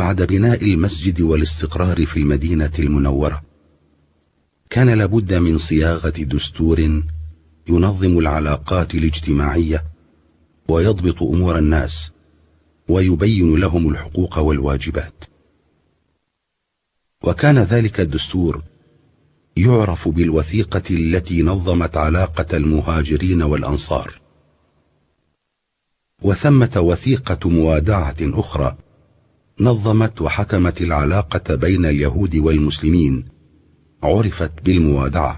بعد بناء المسجد والاستقرار في المدينة المنورة، كان لابد من صياغة دستور ينظم العلاقات الاجتماعية ويضبط أمور الناس ويبين لهم الحقوق والواجبات. وكان ذلك الدستور يعرف بالوثيقة التي نظمت علاقة المهاجرين والأنصار. وثمة وثيقة موادعة أخرى نظمت وحكمت العلاقة بين اليهود والمسلمين، عرفت بالموادعة،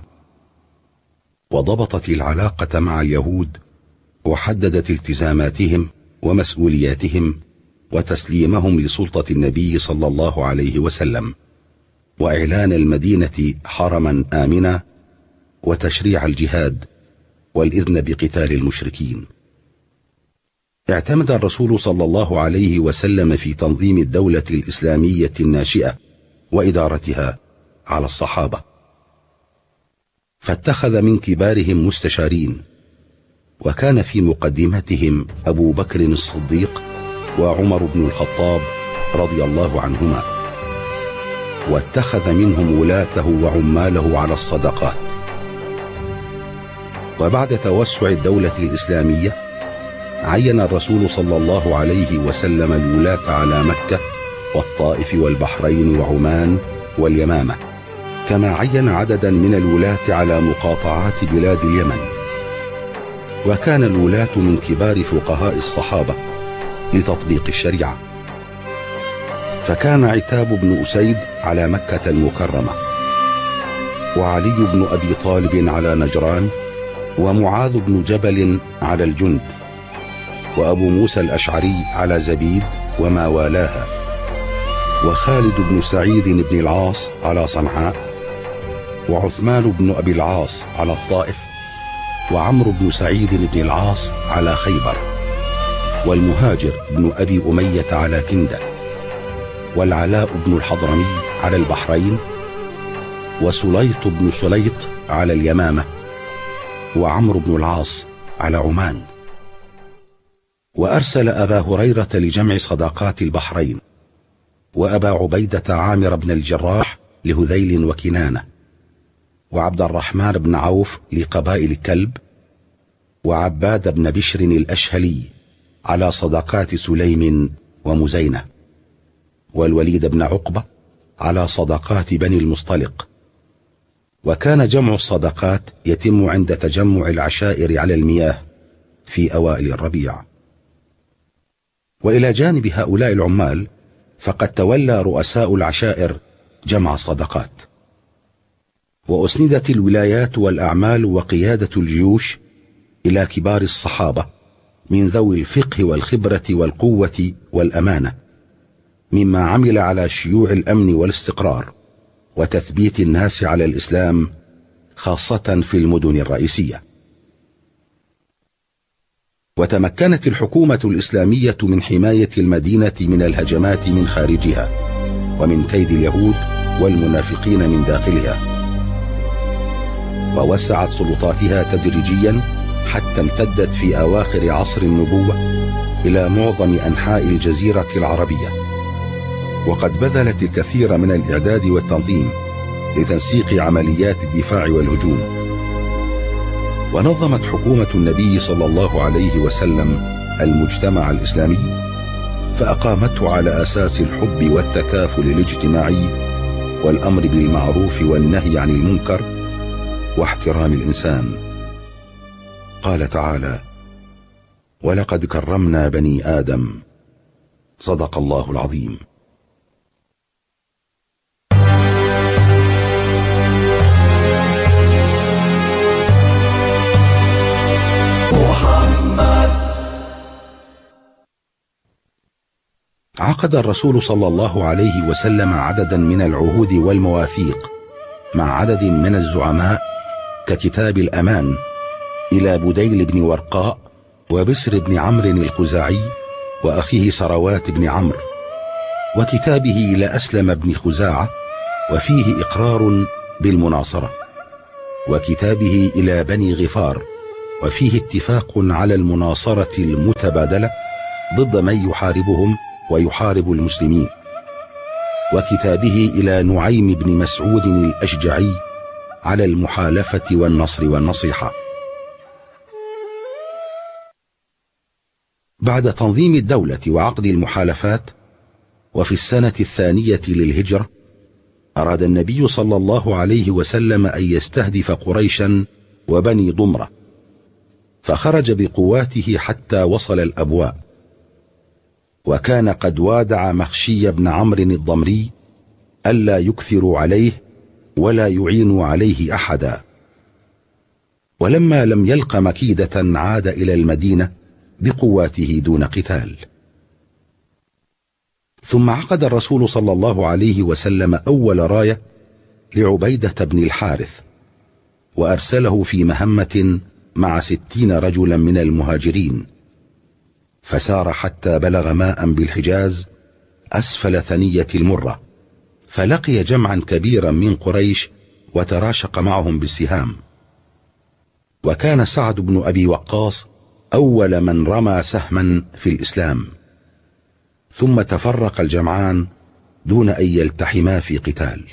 وضبطت العلاقة مع اليهود وحددت التزاماتهم ومسؤولياتهم وتسليمهم لسلطة النبي صلى الله عليه وسلم، وإعلان المدينة حرما آمنا، وتشريع الجهاد والإذن بقتال المشركين. اعتمد الرسول صلى الله عليه وسلم في تنظيم الدولة الإسلامية الناشئة وإدارتها على الصحابة، فاتخذ من كبارهم مستشارين، وكان في مقدمتهم أبو بكر الصديق وعمر بن الخطاب رضي الله عنهما، واتخذ منهم ولاته وعماله على الصدقات. وبعد توسع الدولة الإسلامية عين الرسول صلى الله عليه وسلم الولاة على مكة والطائف والبحرين وعمان واليمامة، كما عين عددا من الولاة على مقاطعات بلاد اليمن. وكان الولاة من كبار فقهاء الصحابة لتطبيق الشريعة، فكان عتاب بن أسيد على مكة المكرمة، وعلي بن أبي طالب على نجران، ومعاذ بن جبل على الجند، وأبو موسى الأشعري على زبيد وما والاها، وخالد بن سعيد بن العاص على صنعاء، وعثمان بن أبي العاص على الطائف، وعمرو بن سعيد بن العاص على خيبر، والمهاجر بن أبي أمية على كندة، والعلاء بن الحضرمي على البحرين، وسليط بن سليط على اليمامة، وعمرو بن العاص على عمان. وأرسل أبا هريرة لجمع صداقات البحرين، وأبا عبيدة عامر بن الجراح لهذيل وكنانة، وعبد الرحمن بن عوف لقبائل كلب، وعباد بن بشر الأشهلي على صداقات سليم ومزينة، والوليد بن عقبة على صداقات بني المصطلق. وكان جمع الصداقات يتم عند تجمع العشائر على المياه في أوائل الربيع. وإلى جانب هؤلاء العمال فقد تولى رؤساء العشائر جمع الصدقات، وأسندت الولايات والأعمال وقيادة الجيوش إلى كبار الصحابة من ذوي الفقه والخبرة والقوة والأمانة، مما عمل على شيوع الأمن والاستقرار وتثبيت الناس على الإسلام، خاصة في المدن الرئيسية. وتمكنت الحكومة الإسلامية من حماية المدينة من الهجمات من خارجها، ومن كيد اليهود والمنافقين من داخلها، ووسعت سلطاتها تدريجيا حتى امتدت في أواخر عصر النبوة إلى معظم أنحاء الجزيرة العربية، وقد بذلت الكثير من الإعداد والتنظيم لتنسيق عمليات الدفاع والهجوم. ونظمت حكومة النبي صلى الله عليه وسلم المجتمع الإسلامي، فأقامته على أساس الحب والتكافل الاجتماعي والأمر بالمعروف والنهي عن المنكر واحترام الإنسان. قال تعالى: ولقد كرمنا بني آدم. صدق الله العظيم. عقد الرسول صلى الله عليه وسلم عددا من العهود والمواثيق مع عدد من الزعماء ككتاب الأمان إلى بديل بن ورقاء وبسر بن عمرو الخزاعي وأخيه سروات بن عمرو، وكتابه إلى أسلم بن خزاعة وفيه إقرار بالمناصرة، وكتابه إلى بني غفار وفيه اتفاق على المناصرة المتبادلة ضد من يحاربهم ويحارب المسلمين، وكتابه إلى نعيم بن مسعود الأشجعي على المحالفة والنصر والنصيحة. بعد تنظيم الدولة وعقد المحالفات، وفي السنة 2 للهجرة، أراد النبي صلى الله عليه وسلم أن يستهدف قريشا وبني ضمرة، فخرج بقواته حتى وصل الأبواء، وكان قد وادع مخشي بن عمرو الضمري ألا يكثروا عليه ولا يعينوا عليه أحدا. ولما لم يلق مكيدة عاد إلى المدينة بقواته دون قتال. ثم عقد الرسول صلى الله عليه وسلم أول راية لعبيدة بن الحارث، وأرسله في مهمة مع 60 رجلا من المهاجرين، فسار حتى بلغ ماء بالحجاز أسفل ثنية المرة، فلقي جمعا كبيرا من قريش وتراشق معهم بالسهام. وكان سعد بن أبي وقاص أول من رمى سهما في الإسلام، ثم تفرق الجمعان دون أن يلتحما في قتال.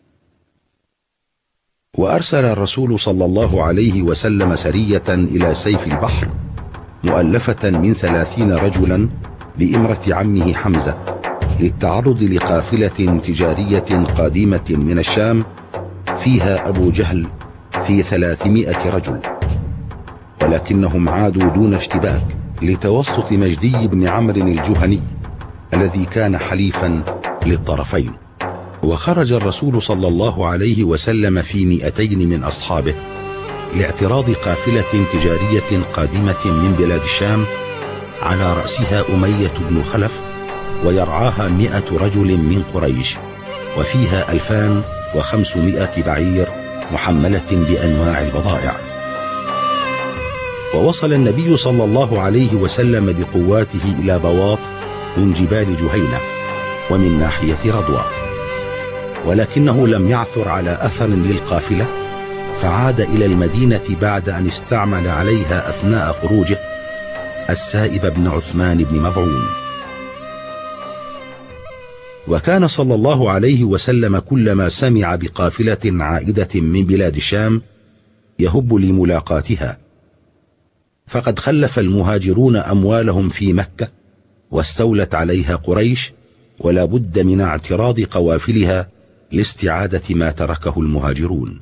وأرسل الرسول صلى الله عليه وسلم سرية إلى سيف البحر مؤلفة من 30 رجلا بإمرة عمه حمزة، للتعرض لقافلة تجارية قادمة من الشام فيها أبو جهل في 300 رجل، ولكنهم عادوا دون اشتباك لتوسط مجدي بن عمرو الجهني الذي كان حليفا للطرفين. وخرج الرسول صلى الله عليه وسلم في 200 من أصحابه لاعتراض قافلة تجارية قادمة من بلاد الشام على رأسها أمية بن خلف، ويرعاها 100 رجل من قريش، وفيها 2500 بعير محملة بأنواع البضائع. ووصل النبي صلى الله عليه وسلم بقواته إلى بواط من جبال جهينة ومن ناحية رضوى، ولكنه لم يعثر على أثر للقافلة، فعاد إلى المدينة بعد أن استعمل عليها أثناء خروجه السائب بن عثمان بن مظعون. وكان صلى الله عليه وسلم كلما سمع بقافلة عائدة من بلاد الشام يهب لملاقاتها، فقد خلف المهاجرون أموالهم في مكة واستولت عليها قريش، ولا بد من اعتراض قوافلها لاستعادة ما تركه المهاجرون.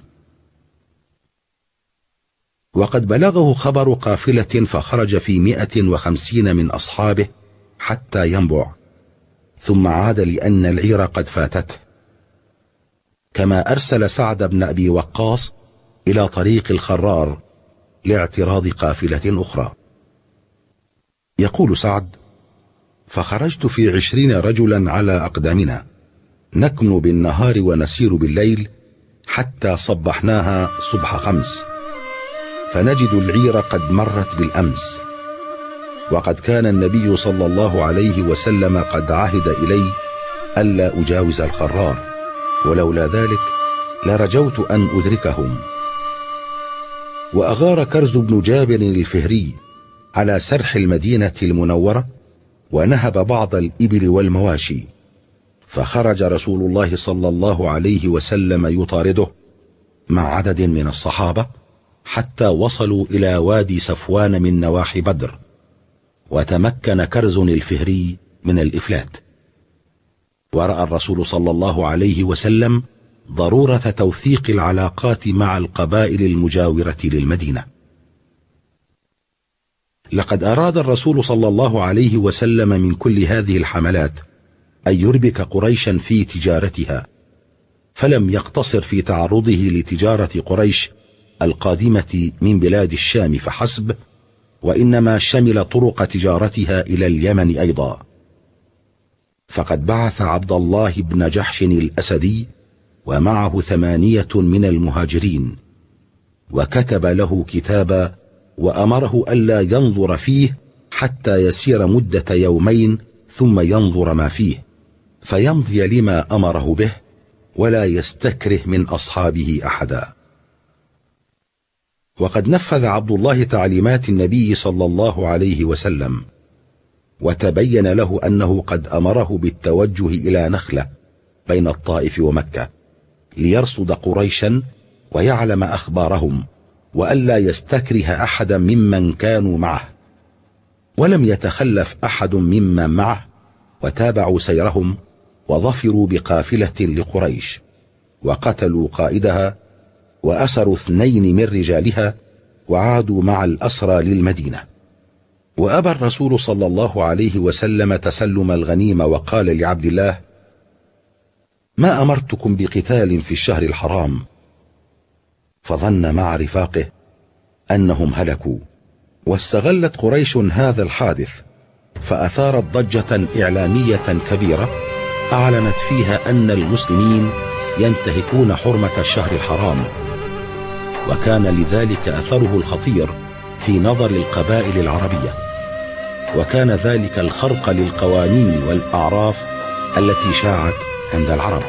وقد بلغه خبر قافلة، فخرج في 150 من أصحابه حتى ينبع، ثم عاد لأن العير قد فاتته. كما أرسل سعد بن أبي وقاص إلى طريق الخرار لاعتراض قافلة أخرى. يقول سعد: فخرجت في 20 رجلا على أقدامنا، نكن بالنهار ونسير بالليل حتى صبحناها صبح 5، فنجد العير قد مرت بالأمس، وقد كان النبي صلى الله عليه وسلم قد عهد إلي ألا أجاوز الخرار، ولولا ذلك لرجوت أن أدركهم. وأغار كرز بن جابر الفهري على سرح المدينة المنورة، ونهب بعض الإبل والمواشي، فخرج رسول الله صلى الله عليه وسلم يطارده مع عدد من الصحابة حتى وصلوا إلى وادي صفوان من نواحي بدر، وتمكن كرز الفهري من الإفلات. ورأى الرسول صلى الله عليه وسلم ضرورة توثيق العلاقات مع القبائل المجاورة للمدينة. لقد أراد الرسول صلى الله عليه وسلم من كل هذه الحملات أن يربك قريشا في تجارتها، فلم يقتصر في تعرضه لتجارة قريش القادمة من بلاد الشام فحسب، وإنما شمل طرق تجارتها إلى اليمن أيضا. فقد بعث عبد الله بن جحش الأسدي ومعه 8 من المهاجرين، وكتب له كتابا وأمره ألا ينظر فيه حتى يسير مدة يومين، ثم ينظر ما فيه فيمضي لما أمره به، ولا يستكره من أصحابه أحدا. وقد نفذ عبد الله تعليمات النبي صلى الله عليه وسلم، وتبين له أنه قد أمره بالتوجه إلى نخلة بين الطائف ومكة ليرصد قريشا ويعلم أخبارهم، وألا يستكره أحدا ممن كانوا معه. ولم يتخلف أحد ممن معه، وتابعوا سيرهم وظفروا بقافلة لقريش، وقتلوا قائدها وأسروا 2 من رجالها، وعادوا مع الأسرى للمدينة. وأبى الرسول صلى الله عليه وسلم تسلم الغنيمة، وقال لعبد الله: ما أمرتكم بقتال في الشهر الحرام. فظن مع رفاقه أنهم هلكوا، واستغلت قريش هذا الحادث فأثارت ضجة إعلامية كبيرة أعلنت فيها أن المسلمين ينتهكون حرمة الشهر الحرام، وكان لذلك أثره الخطير في نظر القبائل العربية، وكان ذلك الخرق للقوانين والأعراف التي شاعت عند العرب.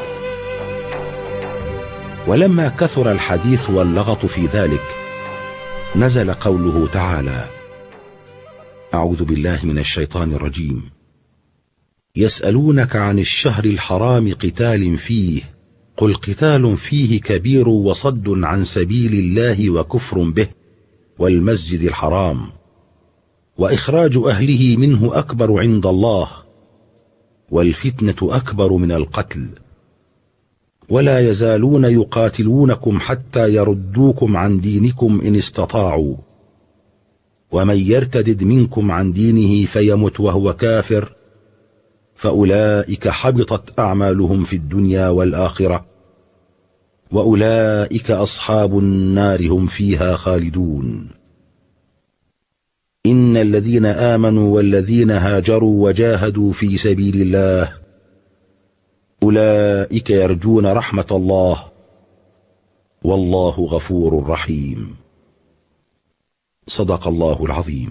ولما كثر الحديث واللغط في ذلك نزل قوله تعالى: أعوذ بالله من الشيطان الرجيم: يسألونك عن الشهر الحرام قتال فيه قل قتال فيه كبير وصد عن سبيل الله وكفر به والمسجد الحرام وإخراج أهله منه أكبر عند الله والفتنة أكبر من القتل ولا يزالون يقاتلونكم حتى يردوكم عن دينكم إن استطاعوا ومن يرتدد منكم عن دينه فيمت وهو كافر فأولئك حبطت أعمالهم في الدنيا والآخرة وأولئك أصحاب النار هم فيها خالدون. إن الذين آمنوا والذين هاجروا وجاهدوا في سبيل الله أولئك يرجون رحمة الله والله غفور رحيم. صدق الله العظيم.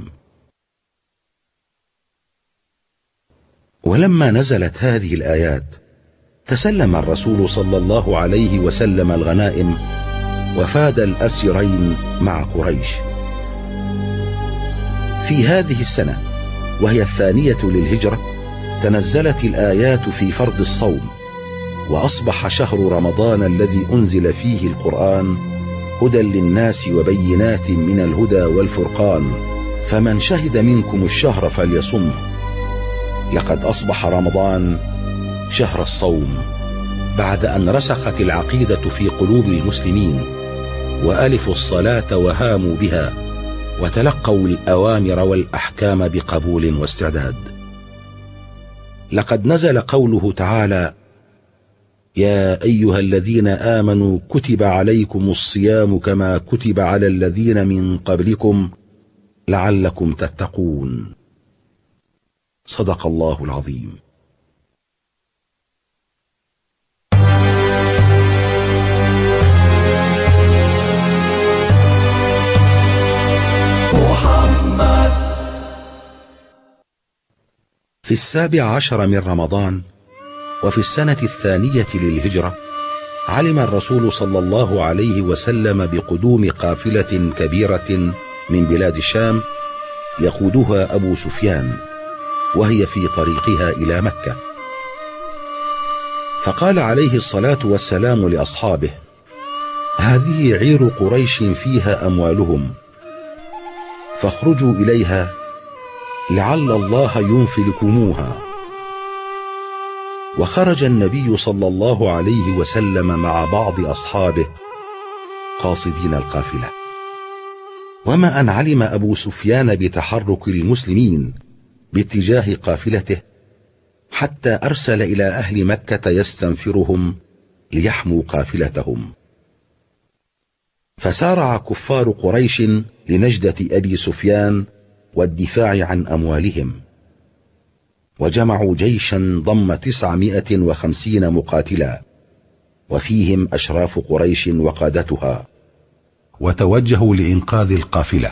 ولما نزلت هذه الآيات تسلم الرسول صلى الله عليه وسلم الغنائم وفاد الأسيرين مع قريش. في هذه السنة وهي 2 للهجرة تنزلت الآيات في فرض الصوم، وأصبح شهر رمضان الذي أنزل فيه القرآن هدى للناس وبينات من الهدى والفرقان فمن شهد منكم الشهر فليصمه. لقد أصبح رمضان شهر الصوم بعد أن رسخت العقيدة في قلوب المسلمين وألفوا الصلاة وهاموا بها وتلقوا الأوامر والأحكام بقبول واستعداد. لقد نزل قوله تعالى: يا أيها الذين آمنوا كتب عليكم الصيام كما كتب على الذين من قبلكم لعلكم تتقون. صدق الله العظيم. في 17 من رمضان وفي السنة 2 للهجرة علم الرسول صلى الله عليه وسلم بقدوم قافلة كبيرة من بلاد الشام يقودها أبو سفيان وهي في طريقها إلى مكة، فقال عليه الصلاة والسلام لأصحابه: هذه عير قريش فيها أموالهم فاخرجوا إليها لعل الله ينفلكموها. وخرج النبي صلى الله عليه وسلم مع بعض أصحابه قاصدين القافلة. وما أن علم أبو سفيان بتحرك المسلمين باتجاه قافلته حتى أرسل إلى أهل مكة يستنفرهم ليحموا قافلتهم، فسارع كفار قريش لنجدة أبي سفيان والدفاع عن أموالهم، وجمعوا جيشا ضم 950 مقاتلا وفيهم أشراف قريش وقادتها، وتوجهوا لإنقاذ القافلة.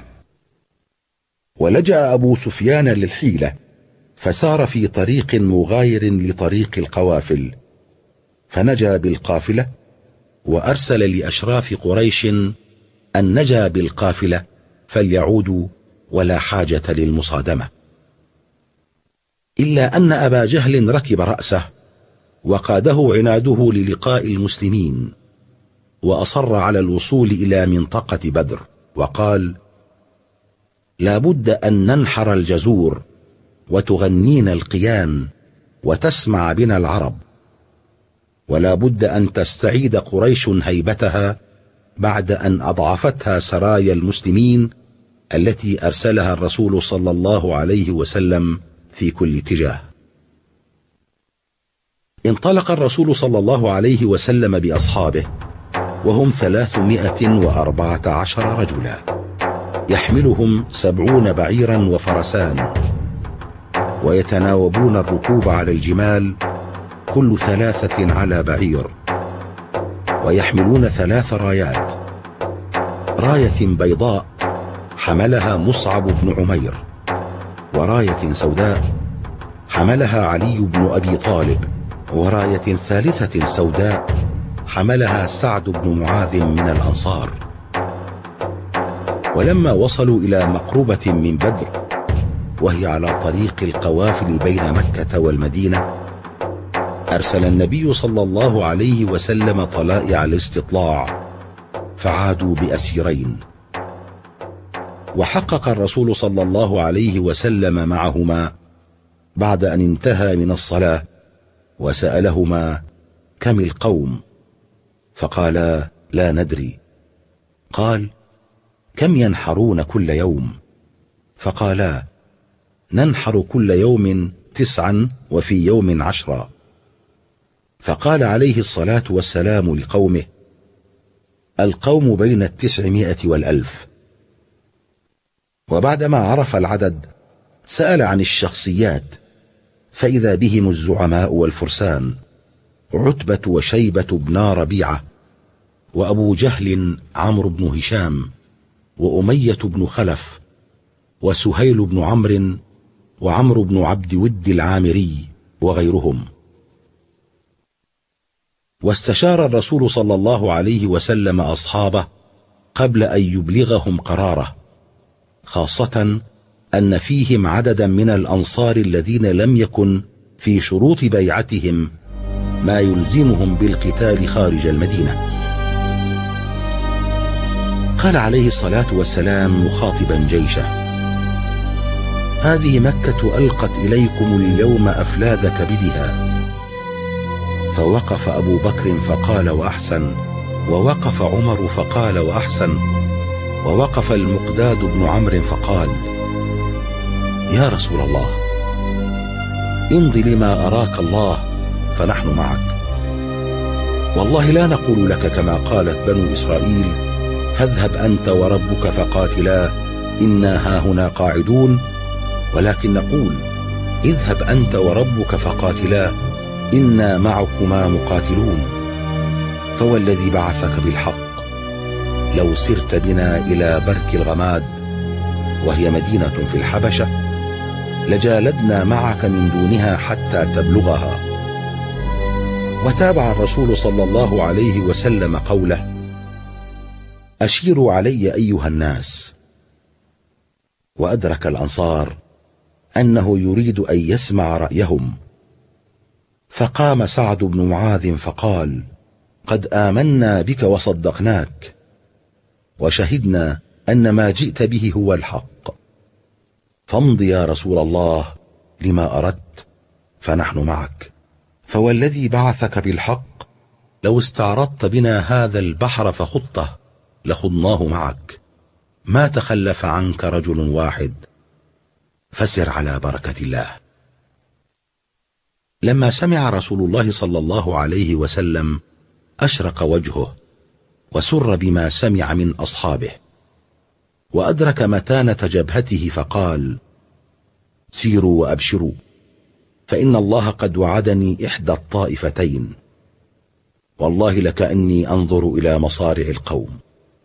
ولجأ أبو سفيان للحيلة فسار في طريق مغاير لطريق القوافل فنجا بالقافلة، وأرسل لأشراف قريش أن نجا بالقافلة فليعودوا ولا حاجة للمصادمة. إلا أن أبا جهل ركب رأسه وقاده عناده للقاء المسلمين، وأصر على الوصول إلى منطقة بدر، وقال: لا بد أن ننحر الجزور وتغنين القيان وتسمع بنا العرب، ولا بد أن تستعيد قريش هيبتها بعد أن أضعفتها سرايا المسلمين التي أرسلها الرسول صلى الله عليه وسلم في كل اتجاه. انطلق الرسول صلى الله عليه وسلم بأصحابه وهم 314 رجلا، يحملهم 70 بعيرا وفرسان، ويتناوبون الركوب على الجمال، كل 3 على بعير، ويحملون 3 رايات: راية بيضاء حملها مصعب بن عمير، وراية سوداء حملها علي بن أبي طالب، وراية ثالثة سوداء حملها سعد بن معاذ من الأنصار. ولما وصلوا إلى مقربة من بدر، وهي على طريق القوافل بين مكة والمدينة، أرسل النبي صلى الله عليه وسلم طلائع الاستطلاع، فعادوا بأسيرين، وحقق الرسول صلى الله عليه وسلم معهما بعد أن انتهى من الصلاة، وسألهما: كم القوم؟ فقالا: لا ندري. قال: كم ينحرون كل يوم؟ فقالا: ننحر كل يوم 9 وفي يوم 10. فقال عليه الصلاة والسلام لقومه: القوم بين 900 و1000. وبعدما عرف العدد سأل عن الشخصيات، فإذا بهم الزعماء والفرسان: عتبة وشيبة بنا ربيعة، وأبو جهل عمرو بن هشام، وأمية بن خلف، وسهيل بن عمرو، وعمرو بن عبد ود العامري، وغيرهم. واستشار الرسول صلى الله عليه وسلم أصحابه قبل أن يبلغهم قراره، خاصة أن فيهم عددا من الأنصار الذين لم يكن في شروط بيعتهم ما يلزمهم بالقتال خارج المدينة. قال عليه الصلاة والسلام مخاطبا جيشه: هذه مكة ألقت إليكم اليوم أفلاذ كبدها. فوقف أبو بكر فقال وأحسن، ووقف عمر فقال وأحسن، ووقف المقداد بن عمرو فقال: يا رسول الله، امض لما أراك الله فنحن معك، والله لا نقول لك كما قالت بنو إسرائيل: فاذهب أنت وربك فقاتلا إنا هاهنا قاعدون، ولكن نقول: اذهب أنت وربك فقاتلا إنا معكما مقاتلون. فوالذي بعثك بالحق لو سرت بنا إلى برك الغماد، وهي مدينة في الحبشة، لجالدنا معك من دونها حتى تبلغها. وتابع الرسول صلى الله عليه وسلم قوله: أشيروا علي أيها الناس. وأدرك الأنصار أنه يريد أن يسمع رأيهم، فقام سعد بن معاذ فقال: قد آمنا بك وصدقناك، وشهدنا أن ما جئت به هو الحق، فامض يا رسول الله لما أردت فنحن معك. فوالذي بعثك بالحق لو استعرضت بنا هذا البحر فخضته لخضناه معك، ما تخلف عنك رجل واحد، فسر على بركة الله. لما سمع رسول الله صلى الله عليه وسلم أشرق وجهه وسر بما سمع من أصحابه، وأدرك متانة جبهته فقال: سيروا وأبشروا، فإن الله قد وعدني إحدى الطائفتين، والله لكأني أنظر إلى مصارع القوم.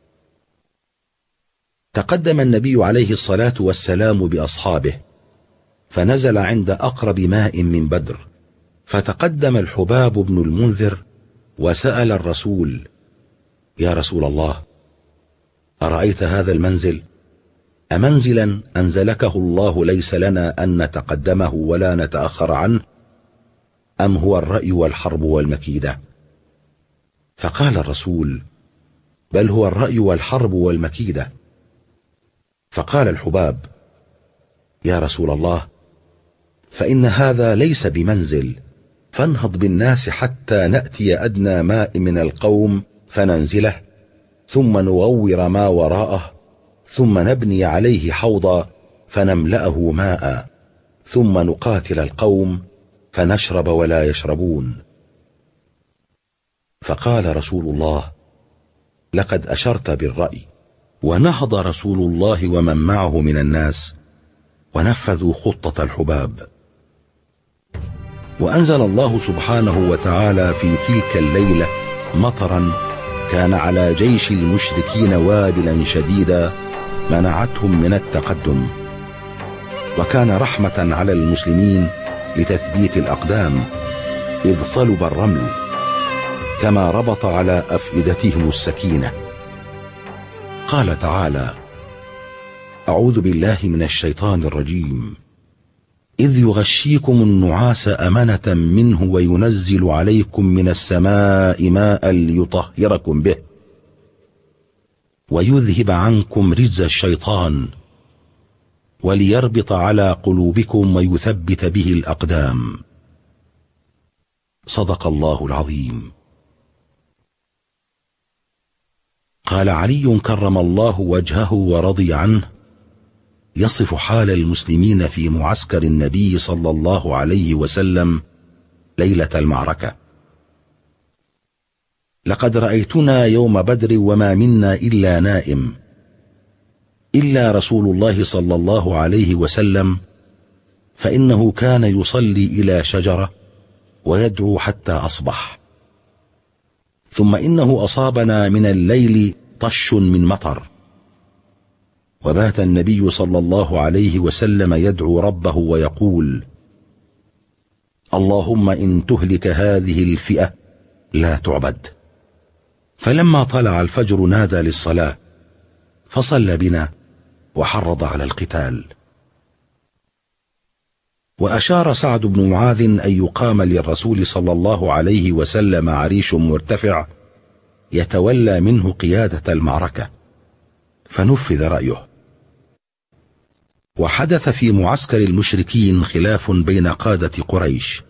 تقدم النبي عليه الصلاة والسلام بأصحابه، فنزل عند أقرب ماء من بدر، فتقدم الحباب بن المنذر وسأل الرسول: يا رسول الله، أرأيت هذا المنزل؟ أمنزلا أنزلكه الله ليس لنا أن نتقدمه ولا نتأخر عنه؟ أم هو الرأي والحرب والمكيدة؟ فقال الرسول: بل هو الرأي والحرب والمكيدة. فقال الحباب: يا رسول الله، فإن هذا ليس بمنزل، فانهض بالناس حتى نأتي أدنى ماء من القوم فننزله، ثم نغور ما وراءه، ثم نبني عليه حوضا فنملأه ماء، ثم نقاتل القوم فنشرب ولا يشربون. فقال رسول الله: لقد أشرت بالرأي. ونهض رسول الله ومن معه من الناس ونفذوا خطة الحباب. وأنزل الله سبحانه وتعالى في تلك الليلة مطرا كان على جيش المشركين وابلا شديدا منعتهم من التقدم، وكان رحمة على المسلمين لتثبيت الأقدام، إذ صلب الرمل كما ربط على أفئدتهم السكينة. قال تعالى: أعوذ بالله من الشيطان الرجيم: إذ يغشيكم النعاس أمنة منه وينزل عليكم من السماء ماء ليطهركم به ويذهب عنكم رجز الشيطان وليربط على قلوبكم ويثبت به الأقدام. صدق الله العظيم. قال علي كرم الله وجهه ورضي عنه يصف حال المسلمين في معسكر النبي صلى الله عليه وسلم ليلة المعركة: لقد رأيتنا يوم بدر وما منا إلا نائم، إلا رسول الله صلى الله عليه وسلم، فإنه كان يصلي إلى شجرة ويدعو حتى أصبح، ثم إنه أصابنا من الليل طش من مطر، وبات النبي صلى الله عليه وسلم يدعو ربه ويقول: اللهم إن تهلك هذه الفئة لا تعبد. فلما طلع الفجر نادى للصلاة فصلى بنا وحرض على القتال. وأشار سعد بن معاذ أن يقام للرسول صلى الله عليه وسلم عريش مرتفع يتولى منه قيادة المعركة، فنفذ رأيه. وحدث في معسكر المشركين خلاف بين قادة قريش،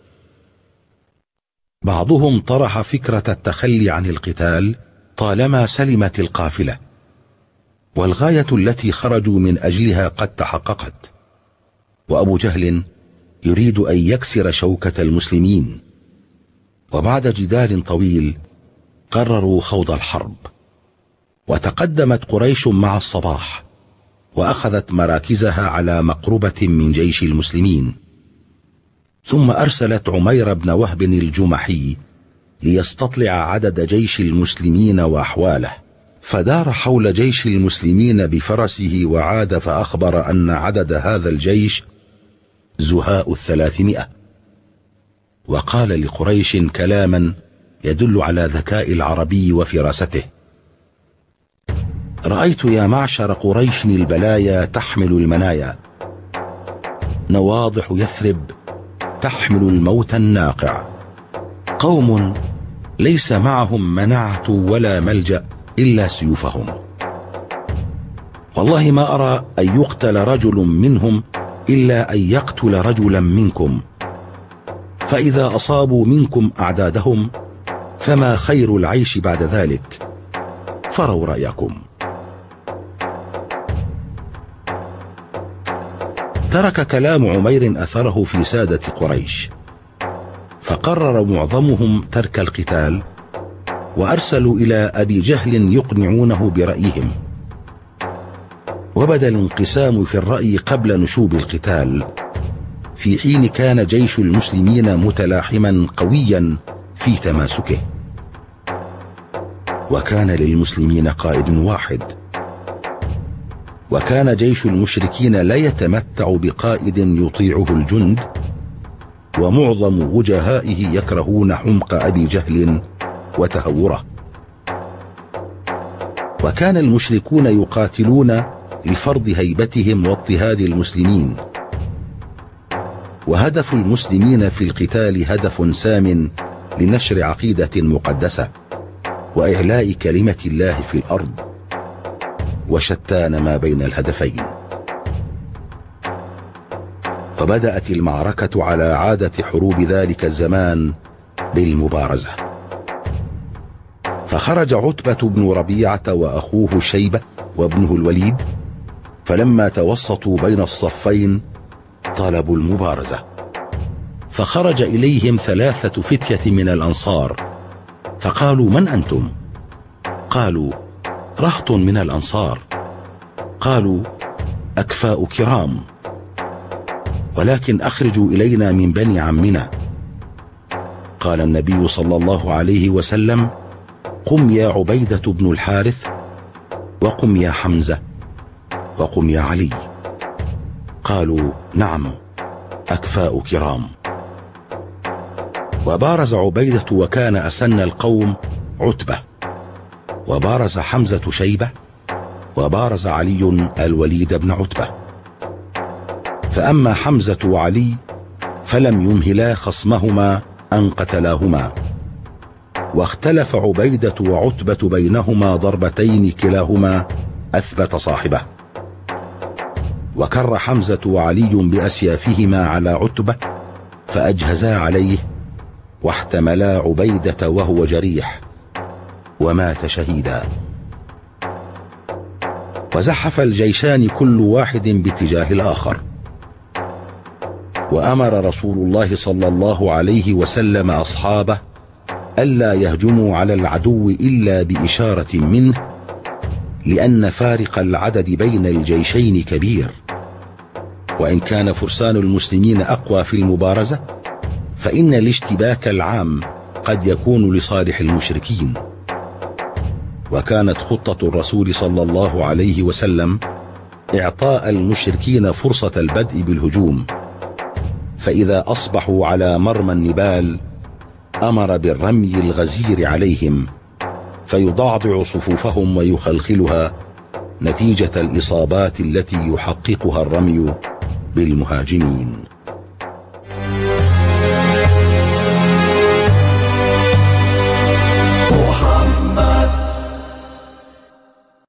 بعضهم طرح فكرة التخلي عن القتال طالما سلمت القافلة، والغاية التي خرجوا من أجلها قد تحققت، وأبو جهل يريد أن يكسر شوكة المسلمين. وبعد جدال طويل قرروا خوض الحرب، وتقدمت قريش مع الصباح وأخذت مراكزها على مقربة من جيش المسلمين، ثم أرسلت عمير بن وهب الجمحي ليستطلع عدد جيش المسلمين وأحواله، فدار حول جيش المسلمين بفرسه وعاد فأخبر أن عدد هذا الجيش زهاء 300، وقال لقريش كلاما يدل على ذكاء العربي وفراسته: رأيت يا معشر قريش البلايا تحمل المنايا، نواضح يثرب تحمل الموت الناقع، قوم ليس معهم منعة ولا ملجأ إلا سيوفهم، والله ما أرى أن يقتل رجل منهم إلا أن يقتل رجلا منكم، فإذا أصابوا منكم أعدادهم فما خير العيش بعد ذلك، فروا رأيكم. ترك كلام عمير أثره في سادة قريش، فقرر معظمهم ترك القتال، وأرسلوا إلى أبي جهل يقنعونه برأيهم، وبدا الانقسام في الرأي قبل نشوب القتال، في حين كان جيش المسلمين متلاحما قويا في تماسكه، وكان للمسلمين قائد واحد، وكان جيش المشركين لا يتمتع بقائد يطيعه الجند، ومعظم وجهائه يكرهون حمق أبي جهل وتهوره، وكان المشركون يقاتلون لفرض هيبتهم واضطهاد المسلمين، وهدف المسلمين في القتال هدف سام لنشر عقيدة مقدسة وإعلاء كلمة الله في الأرض، وشتان ما بين الهدفين. وبدأت المعركة على عادة حروب ذلك الزمان بالمبارزة، فخرج عتبة بن ربيعة وأخوه شيبة وابنه الوليد، فلما توسطوا بين الصفين طلبوا المبارزة، فخرج إليهم 3 فتية من الأنصار فقالوا: من أنتم؟ قالوا: رهط من الأنصار. قالوا: أكفاء كرام، ولكن أخرجوا إلينا من بني عمنا. قال النبي صلى الله عليه وسلم: قم يا عبيدة بن الحارث، وقم يا حمزة، وقم يا علي. قالوا: نعم، أكفاء كرام. وبارز عبيدة وكان أسن القوم عتبة، وبارز حمزة شيبة، وبارز علي الوليد بن عتبة. فأما حمزة وعلي فلم يمهلا خصمهما أن قتلاهما، واختلف عبيدة وعتبة بينهما ضربتين كلاهما أثبت صاحبه، وكر حمزة وعلي بأسيافهما على عتبة فأجهزا عليه، واحتملا عبيدة وهو جريح ومات شهيدا. وزحف الجيشان كل واحد باتجاه الآخر، وأمر رسول الله صلى الله عليه وسلم أصحابه ألا يهجموا على العدو إلا بإشارة منه، لأن فارق العدد بين الجيشين كبير، وإن كان فرسان المسلمين أقوى في المبارزة فإن الاشتباك العام قد يكون لصالح المشركين. وكانت خطة الرسول صلى الله عليه وسلم إعطاء المشركين فرصة البدء بالهجوم، فإذا أصبحوا على مرمى النبال أمر بالرمي الغزير عليهم، فيضعضع صفوفهم ويخلخلها نتيجة الإصابات التي يحققها الرمي بالمهاجمين.